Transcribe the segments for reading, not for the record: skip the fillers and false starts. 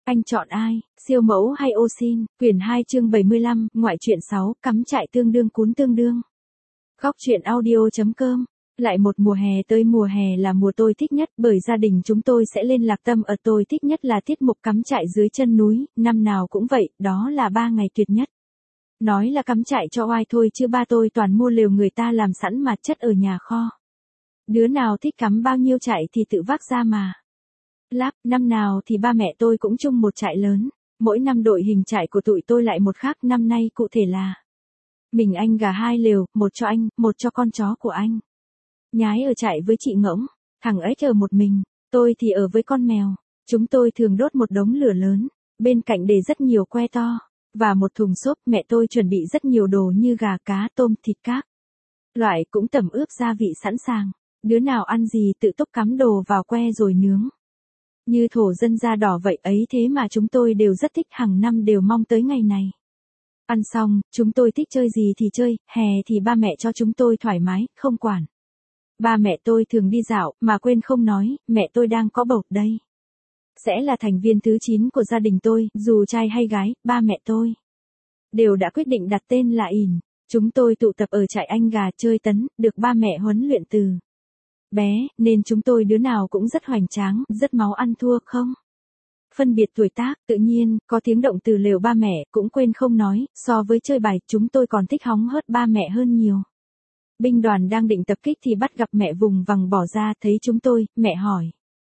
Anh chọn ai, siêu mẫu hay ô sin? Quyển 2 chương 75, ngoại truyện 6, cắm trại tương đương cuốn tương đương. Góc truyện audio.com. Lại một mùa hè tới, mùa hè là mùa tôi thích nhất, bởi gia đình chúng tôi sẽ lên Lạc Tâm ở. Tôi thích nhất là tiết mục cắm trại dưới chân núi, năm nào cũng vậy, đó là 3 ngày tuyệt nhất. Nói là cắm trại cho oai thôi chứ ba tôi toàn mua lều người ta làm sẵn mà chất ở nhà kho. Đứa nào thích cắm bao nhiêu trại thì tự vác ra mà. Láp, năm nào thì ba mẹ tôi cũng chung một trại lớn. Mỗi năm đội hình trại của tụi tôi lại một khác, năm nay cụ thể là mình anh gà 2 lều, một cho anh, một cho con chó của anh. Nhái ở trại với chị Ngỗng, thằng ấy ở một mình, tôi thì ở với con mèo. Chúng tôi thường đốt một đống lửa lớn, bên cạnh để rất nhiều que to, và một thùng xốp. Mẹ tôi chuẩn bị rất nhiều đồ như gà, cá, tôm, thịt các loại, cũng tẩm ướp gia vị sẵn sàng. Đứa nào ăn gì tự túc cắm đồ vào que rồi nướng. Như thổ dân da đỏ vậy ấy, thế mà chúng tôi đều rất thích, hàng năm đều mong tới ngày này. Ăn xong, chúng tôi thích chơi gì thì chơi, hè thì ba mẹ cho chúng tôi thoải mái, không quản. Ba mẹ tôi thường đi dạo, mà quên không nói, mẹ tôi đang có bầu đây. Sẽ là thành viên thứ 9 của gia đình tôi, dù trai hay gái, ba mẹ tôi đều đã quyết định đặt tên là ỉn. Chúng tôi tụ tập ở trại anh gà chơi tấn, được ba mẹ huấn luyện từ bé, nên chúng tôi đứa nào cũng rất hoành tráng, rất máu ăn thua không phân biệt tuổi tác. Tự nhiên, có tiếng động từ lều ba mẹ, cũng quên không nói, so với chơi bài, chúng tôi còn thích hóng hớt ba mẹ hơn nhiều. Binh đoàn đang định tập kích thì bắt gặp mẹ vùng vằng bỏ ra, thấy chúng tôi, mẹ hỏi.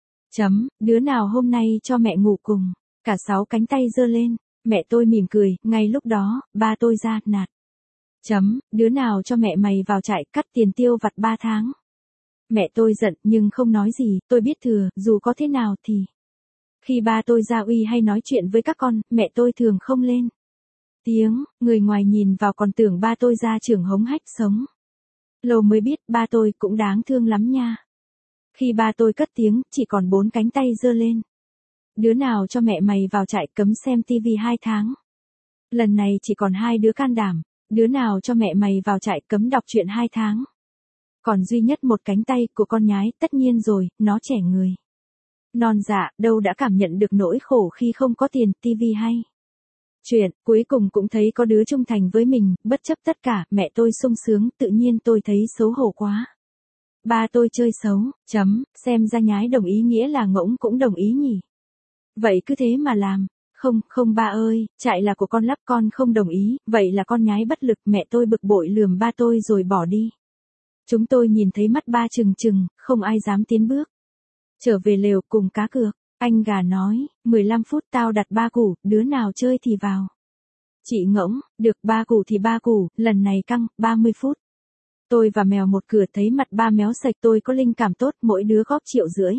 Đứa nào hôm nay cho mẹ ngủ cùng? Cả 6 cánh tay giơ lên, mẹ tôi mỉm cười, ngay lúc đó, ba tôi ra, nạt. Đứa nào cho mẹ mày vào trại cắt tiền tiêu vặt 3 tháng? Mẹ tôi giận nhưng không nói gì, tôi biết thừa, dù có thế nào thì khi ba tôi ra uy hay nói chuyện với các con, mẹ tôi thường không lên tiếng. Người ngoài nhìn vào còn tưởng ba tôi ra trưởng hống hách sống. Lâu mới biết ba tôi cũng đáng thương lắm nha. Khi ba tôi cất tiếng, chỉ còn 4 cánh tay giơ lên. Đứa nào cho mẹ mày vào trại cấm xem tivi 2 tháng? Lần này chỉ còn 2 đứa can đảm. Đứa nào cho mẹ mày vào trại cấm đọc truyện 2 tháng? Còn duy nhất một cánh tay của con nhái, tất nhiên rồi, nó trẻ người. Non dạ, đâu đã cảm nhận được nỗi khổ khi không có tiền, tivi hay chuyện, cuối cùng cũng thấy có đứa trung thành với mình, bất chấp tất cả. Mẹ tôi sung sướng, tự nhiên tôi thấy xấu hổ quá. Ba tôi chơi xấu, xem ra nhái đồng ý nghĩa là Ngỗng cũng đồng ý nhỉ. Vậy cứ thế mà làm. Không ba ơi, trại là của con lắp, con không đồng ý, vậy là con nhái bất lực. Mẹ tôi bực bội lườm ba tôi rồi bỏ đi. Chúng tôi nhìn thấy mắt ba trừng trừng, không ai dám tiến bước. Trở về lều cùng cá cược, anh gà nói, 15 phút tao đặt 3 củ, đứa nào chơi thì vào. Chị Ngỗng, được 3 củ thì 3 củ, lần này căng, 30 phút. Tôi và mèo một cửa, thấy mặt ba méo sạch, tôi có linh cảm tốt, mỗi đứa góp 1,5 triệu.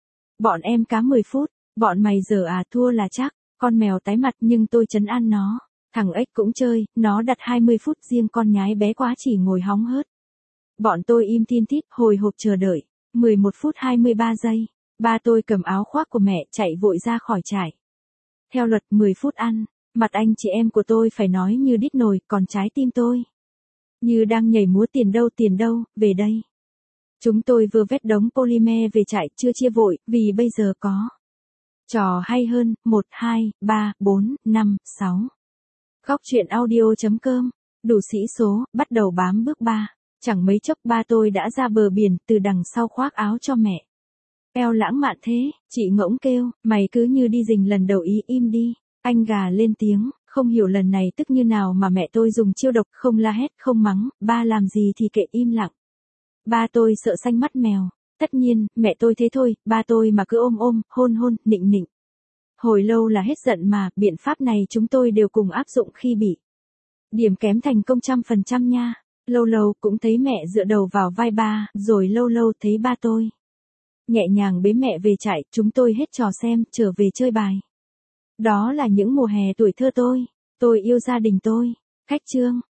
Bọn em cá 10 phút, bọn mày giờ à, thua là chắc. Con mèo tái mặt nhưng tôi trấn an nó. Thằng ếch cũng chơi, nó đặt 20 phút, riêng con nhái bé quá chỉ ngồi hóng hớt. Bọn tôi im thiên thít, hồi hộp chờ đợi. 11 phút 23 giây. Ba tôi cầm áo khoác của mẹ, chạy vội ra khỏi trại. Theo luật 10 phút ăn, mặt anh chị em của tôi phải nói như đít nồi, còn trái tim tôi như đang nhảy múa. Tiền đâu, về đây. Chúng tôi vừa vét đống polymer về trại, chưa chia vội, vì bây giờ có trò hay hơn. 1, 2, 3, 4, 5, 6. Góc truyện audio.com. Đủ sĩ số, bắt đầu bám bước 3. Chẳng mấy chốc ba tôi đã ra bờ biển, từ đằng sau khoác áo cho mẹ. Eo lãng mạn thế, chị Ngỗng kêu, mày cứ như đi rình lần đầu, im đi. Anh gà lên tiếng, không hiểu lần này tức như nào mà mẹ tôi dùng chiêu độc, không la hét, không mắng, ba làm gì thì kệ, im lặng. Ba tôi sợ xanh mắt mèo. Tất nhiên, mẹ tôi thế thôi, ba tôi mà cứ ôm, hôn, nịnh. Hồi lâu là hết giận mà, biện pháp này chúng tôi đều cùng áp dụng khi bị điểm kém thành công 100% nha. Lâu cũng thấy mẹ dựa đầu vào vai ba, rồi lâu thấy ba tôi nhẹ nhàng bế mẹ về trại. Chúng tôi hết trò xem, trở về chơi bài. Đó là những mùa hè tuổi thơ tôi yêu gia đình tôi. Khách chương.